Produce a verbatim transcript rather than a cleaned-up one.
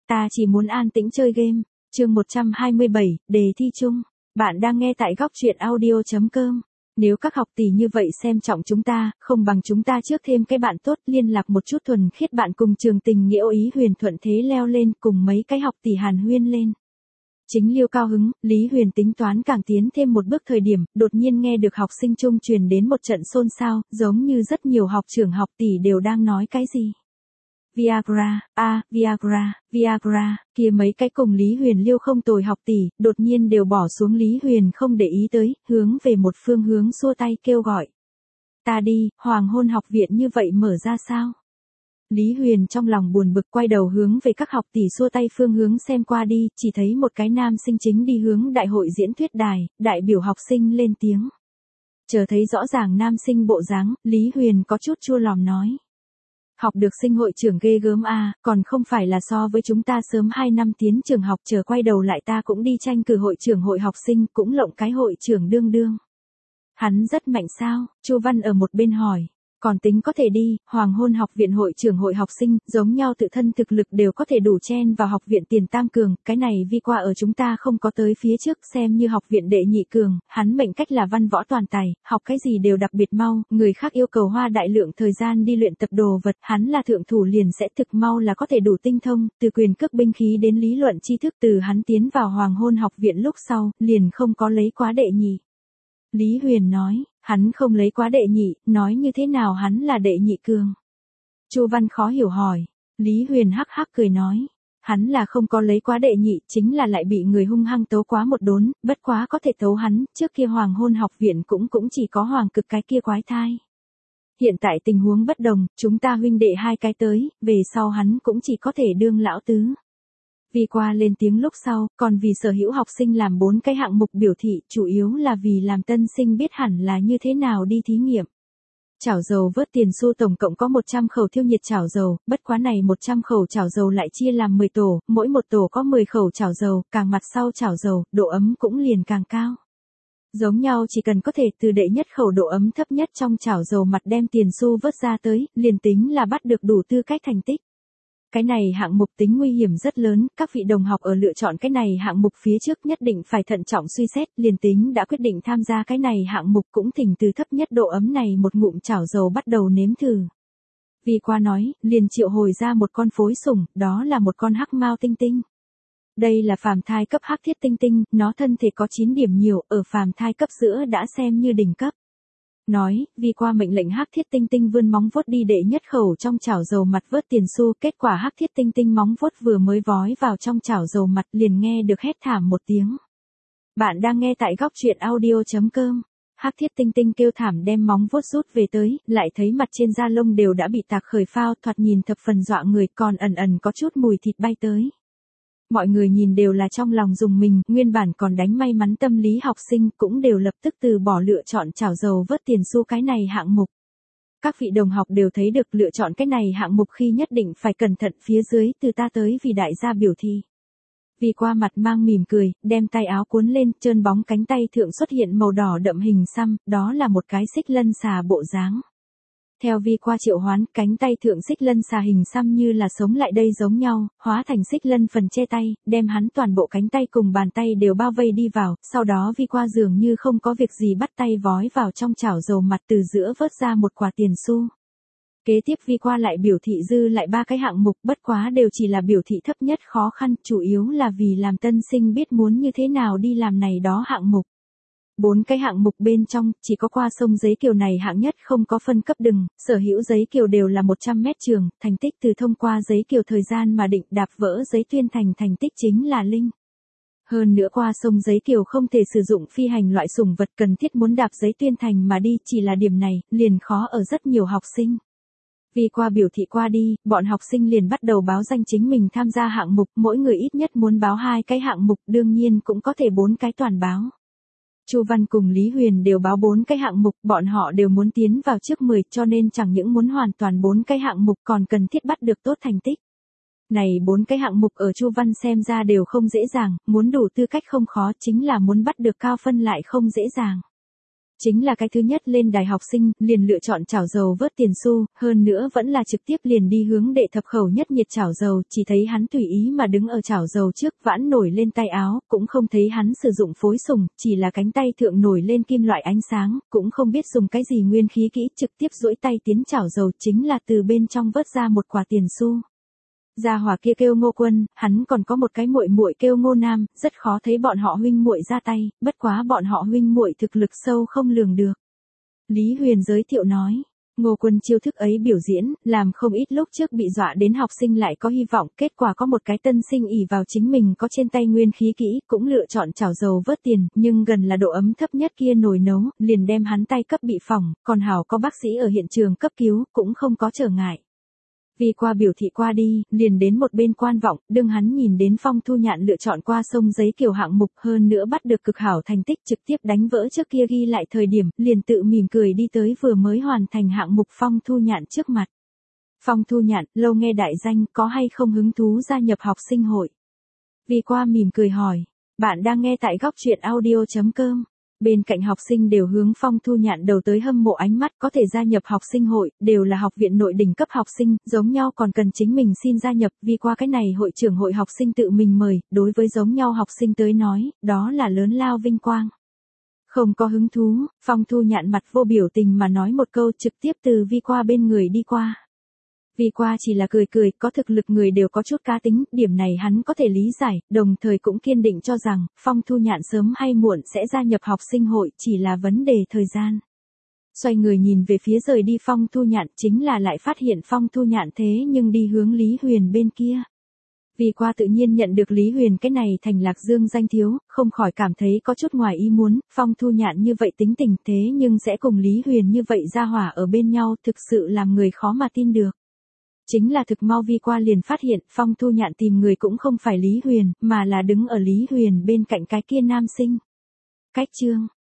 Ta chỉ muốn an tĩnh chơi game. Chương một trăm hai mươi bảy, đề thi chung. Bạn đang nghe tại góc truyện audio chấm com. Nếu các học tỷ như vậy xem trọng chúng ta, không bằng chúng ta trước thêm cái bạn tốt, liên lạc một chút thuần khiết bạn cùng trường tình nghĩa ý Huyền thuận thế leo lên, cùng mấy cái học tỷ hàn huyên lên. Chính Liêu cao hứng, Lý Huyền tính toán càng tiến thêm một bước thời điểm, đột nhiên nghe được học sinh chung truyền đến một trận xôn xao, giống như rất nhiều học trưởng học tỷ đều đang nói cái gì. Viagra, a, à, Viagra, Viagra, kia mấy cái cùng Lý Huyền Liêu không tồi học tỷ, đột nhiên đều bỏ xuống Lý Huyền không để ý tới, hướng về một phương hướng xua tay kêu gọi. Ta đi, hoàng hôn học viện như vậy mở ra sao? Lý Huyền trong lòng buồn bực quay đầu hướng về các học tỷ xua tay phương hướng xem qua đi, chỉ thấy một cái nam sinh chính đi hướng đại hội diễn thuyết đài, đại biểu học sinh lên tiếng. Chờ thấy rõ ràng nam sinh bộ dáng, Lý Huyền có chút chua lòng nói. Học được sinh hội trưởng ghê gớm a, à, còn không phải là so với chúng ta sớm hai năm tiến trường học, chờ quay đầu lại ta cũng đi tranh cử hội trưởng hội học sinh, cũng lộng cái hội trưởng đương đương. Hắn rất mạnh sao? Chu Văn ở một bên hỏi. Còn tính có thể đi, hoàng hôn học viện hội trưởng hội học sinh, giống nhau tự thân thực lực đều có thể đủ chen vào học viện tiền tam cường, cái này vi qua ở chúng ta không có tới phía trước, xem như học viện đệ nhị cường, hắn mệnh cách là văn võ toàn tài, học cái gì đều đặc biệt mau, người khác yêu cầu hoa đại lượng thời gian đi luyện tập đồ vật, hắn là thượng thủ liền sẽ thực mau là có thể đủ tinh thông, từ quyền cước binh khí đến lý luận tri thức, từ hắn tiến vào hoàng hôn học viện lúc sau, liền không có lấy quá đệ nhị. Lý Huyền nói, hắn không lấy quá đệ nhị, nói như thế nào hắn là đệ nhị cường. Chu Văn khó hiểu hỏi, Lý Huyền hắc hắc cười nói, hắn là không có lấy quá đệ nhị, chính là lại bị người hung hăng tấu quá một đốn, bất quá có thể tấu hắn, trước kia hoàng hôn học viện cũng cũng chỉ có hoàng cực cái kia quái thai. Hiện tại tình huống bất đồng, chúng ta huynh đệ hai cái tới, về sau hắn cũng chỉ có thể đương lão tứ. Vì qua lên tiếng lúc sau, còn vì sở hữu học sinh làm bốn cái hạng mục biểu thị, chủ yếu là vì làm tân sinh biết hẳn là như thế nào đi thí nghiệm. Chảo dầu vớt tiền xu tổng cộng có một trăm khẩu thiêu nhiệt chảo dầu, bất quá này một trăm khẩu chảo dầu lại chia làm mười tổ, mỗi một tổ có mười khẩu chảo dầu, càng mặt sau chảo dầu, độ ấm cũng liền càng cao. Giống nhau chỉ cần có thể từ đệ nhất khẩu độ ấm thấp nhất trong chảo dầu mặt đem tiền xu vớt ra tới, liền tính là bắt được đủ tư cách thành tích. Cái này hạng mục tính nguy hiểm rất lớn, các vị đồng học ở lựa chọn cái này hạng mục phía trước nhất định phải thận trọng suy xét, liền tính đã quyết định tham gia cái này hạng mục cũng thỉnh từ thấp nhất độ ấm này một ngụm chảo dầu bắt đầu nếm thử. Vì qua nói, liền triệu hồi ra một con phối sủng, đó là một con hắc mao tinh tinh. Đây là phàm thai cấp hắc thiết tinh tinh, nó thân thể có chín điểm nhiều, ở phàm thai cấp giữa đã xem như đỉnh cấp. Nói, vì qua mệnh lệnh hắc thiết tinh tinh vươn móng vuốt đi đệ nhất khẩu trong chảo dầu mặt vớt tiền xu, kết quả hắc thiết tinh tinh móng vuốt vừa mới vói vào trong chảo dầu mặt liền nghe được hét thảm một tiếng. Bạn đang nghe tại góc truyện audio chấm com. Hắc thiết tinh tinh kêu thảm đem móng vuốt rút về tới, lại thấy mặt trên da lông đều đã bị tạc khởi phao, thoạt nhìn thập phần dọa người, còn ẩn ẩn có chút mùi thịt bay tới. Mọi người nhìn đều là trong lòng dùng mình, nguyên bản còn đánh may mắn tâm lý học sinh cũng đều lập tức từ bỏ lựa chọn chảo dầu vớt tiền xu cái này hạng mục. Các vị đồng học đều thấy được lựa chọn cái này hạng mục khi nhất định phải cẩn thận phía dưới từ ta tới vì đại gia biểu thi. Vì qua mặt mang mỉm cười, đem tay áo cuốn lên, trơn bóng cánh tay thượng xuất hiện màu đỏ đậm hình xăm, đó là một cái xích lân xà bộ dáng. Theo vi qua triệu hoán, cánh tay thượng xích lân xà hình xăm như là sống lại đây giống nhau, hóa thành xích lân phần che tay, đem hắn toàn bộ cánh tay cùng bàn tay đều bao vây đi vào, sau đó vi qua dường như không có việc gì bắt tay vói vào trong chảo dầu mặt từ giữa vớt ra một quả tiền xu. Kế tiếp vi qua lại biểu thị dư lại ba cái hạng mục, bất quá đều chỉ là biểu thị thấp nhất khó khăn, chủ yếu là vì làm tân sinh biết muốn như thế nào đi làm này đó hạng mục. Bốn cái hạng mục bên trong, chỉ có qua sông giấy kiều này hạng nhất không có phân cấp đừng, sở hữu giấy kiều đều là một trăm mét trường, thành tích từ thông qua giấy kiều thời gian mà định đạp vỡ giấy tuyên thành thành tích chính là linh. Hơn nữa qua sông giấy kiều không thể sử dụng phi hành loại sủng vật cần thiết muốn đạp giấy tuyên thành mà đi, chỉ là điểm này, liền khó ở rất nhiều học sinh. Vì qua biểu thị qua đi, bọn học sinh liền bắt đầu báo danh chính mình tham gia hạng mục, mỗi người ít nhất muốn báo hai cái hạng mục, đương nhiên cũng có thể bốn cái toàn báo. Chu Văn cùng Lý Huyền đều báo bốn cái hạng mục, bọn họ đều muốn tiến vào trước mười, cho nên chẳng những muốn hoàn toàn bốn cái hạng mục còn cần thiết bắt được tốt thành tích. Này bốn cái hạng mục ở Chu Văn xem ra đều không dễ dàng, muốn đủ tư cách không khó, chính là muốn bắt được cao phân lại không dễ dàng. Chính là cái thứ nhất lên đài học sinh, liền lựa chọn chảo dầu vớt tiền xu, hơn nữa vẫn là trực tiếp liền đi hướng đệ thập khẩu nhất nhiệt chảo dầu, chỉ thấy hắn tùy ý mà đứng ở chảo dầu trước, vãn nổi lên tay áo, cũng không thấy hắn sử dụng phối sùng, chỉ là cánh tay thượng nổi lên kim loại ánh sáng, cũng không biết dùng cái gì nguyên khí kỹ, trực tiếp duỗi tay tiến chảo dầu, chính là từ bên trong vớt ra một quả tiền xu. Gia hỏa kia kêu Ngô Quân, hắn còn có một cái muội muội kêu Ngô Nam, rất khó thấy bọn họ huynh muội ra tay, bất quá bọn họ huynh muội thực lực sâu không lường được. Lý Huyền giới thiệu nói, Ngô Quân chiêu thức ấy biểu diễn, làm không ít lúc trước bị dọa đến học sinh lại có hy vọng, kết quả có một cái tân sinh ỷ vào chính mình có trên tay nguyên khí kỹ, cũng lựa chọn chảo dầu vớt tiền, nhưng gần là độ ấm thấp nhất kia nồi nấu, liền đem hắn tay cấp bị phỏng, còn hảo có bác sĩ ở hiện trường cấp cứu, cũng không có trở ngại. Vì qua biểu thị qua đi, liền đến một bên quan vọng, đương hắn nhìn đến Phong Thu Nhạn lựa chọn qua sông giấy kiểu hạng mục hơn nữa bắt được cực hảo thành tích trực tiếp đánh vỡ trước kia ghi lại thời điểm, liền tự mỉm cười đi tới vừa mới hoàn thành hạng mục Phong Thu Nhạn trước mặt. Phong Thu Nhạn, lâu nghe đại danh, có hay không hứng thú gia nhập học sinh hội? Vì qua mỉm cười hỏi, bạn đang nghe tại góc truyện audio chấm com. Bên cạnh học sinh đều hướng Phong Thu Nhạn đầu tới hâm mộ ánh mắt, có thể gia nhập học sinh hội, đều là học viện nội đỉnh cấp học sinh, giống nhau còn cần chính mình xin gia nhập, vì qua cái này hội trưởng hội học sinh tự mình mời, đối với giống nhau học sinh tới nói, đó là lớn lao vinh quang. Không có hứng thú, Phong Thu Nhạn mặt vô biểu tình mà nói một câu trực tiếp từ Vi qua bên người đi qua. Vì qua chỉ là cười cười, có thực lực người đều có chút cá tính, điểm này hắn có thể lý giải, đồng thời cũng kiên định cho rằng, Phong Thu Nhạn sớm hay muộn sẽ gia nhập học sinh hội, chỉ là vấn đề thời gian. Xoay người nhìn về phía rời đi Phong Thu Nhạn, chính là lại phát hiện Phong Thu Nhạn thế nhưng đi hướng Lý Huyền bên kia. Vì qua tự nhiên nhận được Lý Huyền cái này thành Lạc Dương danh thiếu, không khỏi cảm thấy có chút ngoài ý muốn, Phong Thu Nhạn như vậy tính tình thế nhưng sẽ cùng Lý Huyền như vậy ra hỏa ở bên nhau, thực sự làm người khó mà tin được. Chính là thực mau Vi qua liền phát hiện Phong Thu Nhạn tìm người cũng không phải Lý Huyền, mà là đứng ở Lý Huyền bên cạnh cái kia nam sinh. Cách chương,